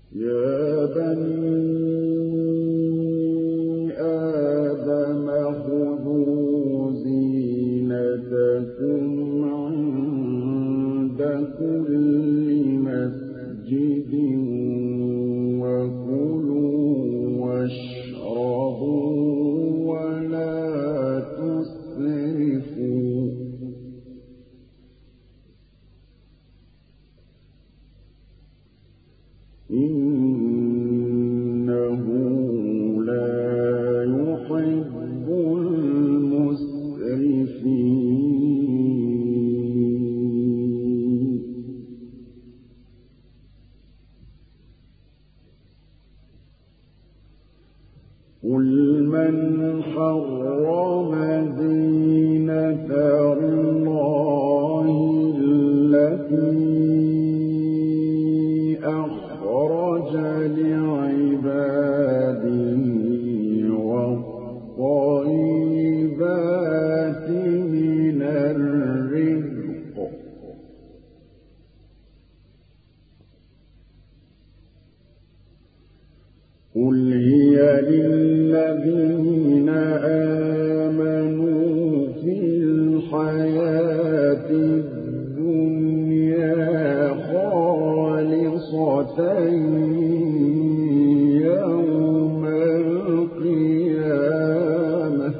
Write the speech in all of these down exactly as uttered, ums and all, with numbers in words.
يا بني آدم خذوا زينتكم عند كل مسجد وكلوا واشربوا ولا تسرفوا إنه لا يحب المسرفين قل من حرم زينة الله التي أخرج لعباده والطيبات من الرزق قل هي للذين آمنوا في الحياة الدنيا خالصة يوم القيامة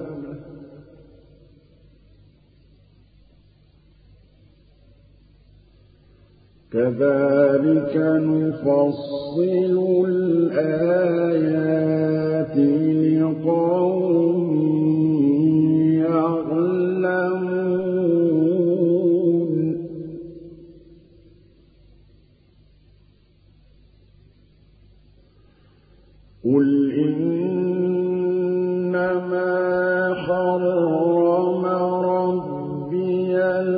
كذلك نفصل الآيات لقوم يعلمون قل إنما حرم ربي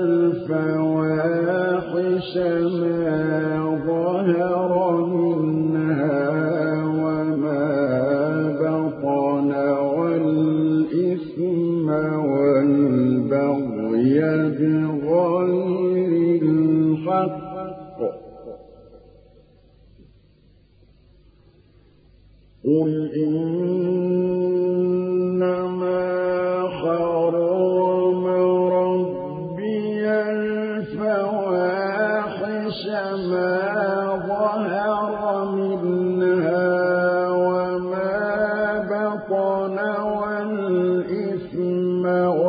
الفواحش ما ظهر منها وما بطن والإثم والبغي بغير الحق قل إنما حرم ربي الفواحش ما ظهر منها وما بطن والإثم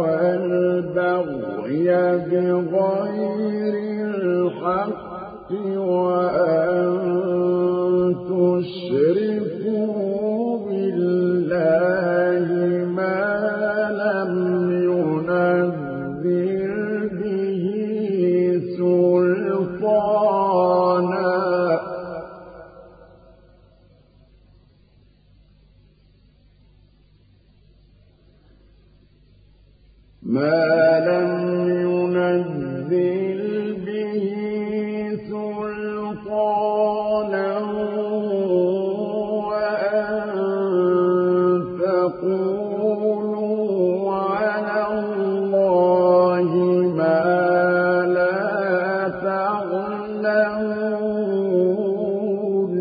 والبغي بغير الحق وأن تشركوا بالله ما لم ينزل به سلطانا ما لم ينزل به سلطانا وأن تقولوا على الله ما لا تعلمون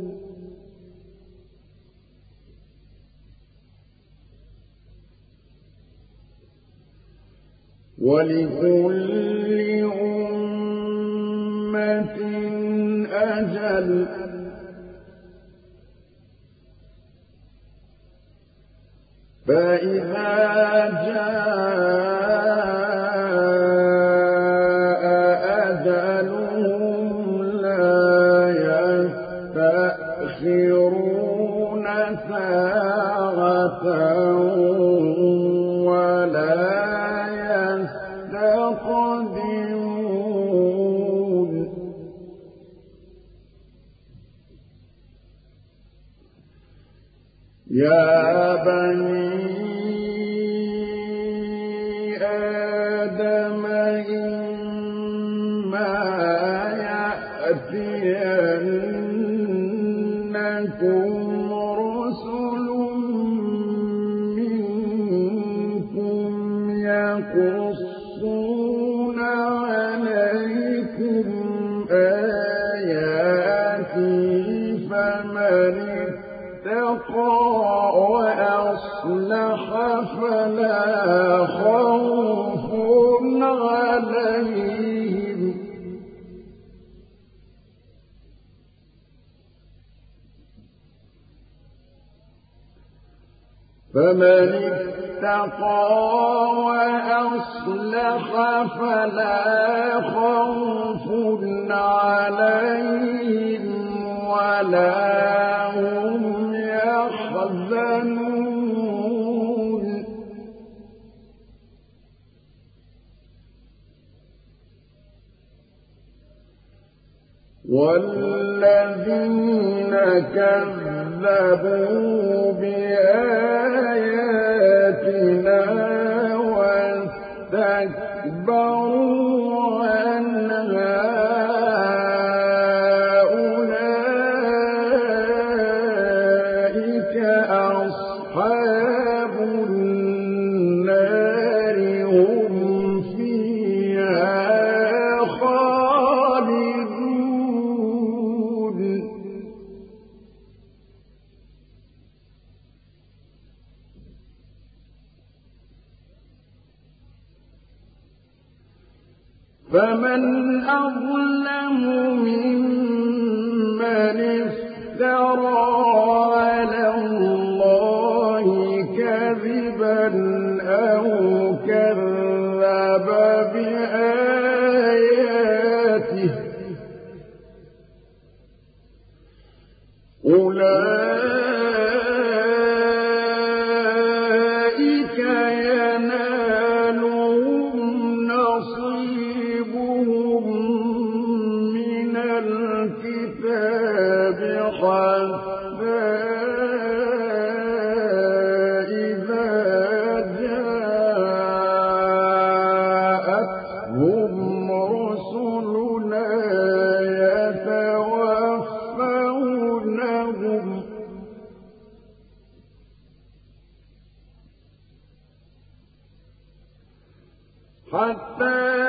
ولكل أمة أجل فإذا جاء أجلهم لا يستأخرون ساعة ولا يستقدمون يا بني آدم إما يأتينكم رسل منكم يقصون عليكم آياتي من اتقى وأصلح فلا خوف عليهم فمن اتقى وأصلح فلا خوف عليهم ولا هم يحزنون والذين كذبوا بآياتنا واستكبروا عنها أولئك أصحاب النار هم فيها خالدون فمن أظلم ممن افترى على الله كذبا أو كذب بآياته أولئك ينالهم نصيبهم من الكتاب حتى إذا جاءتهم رسلنا يتوفونهم حتى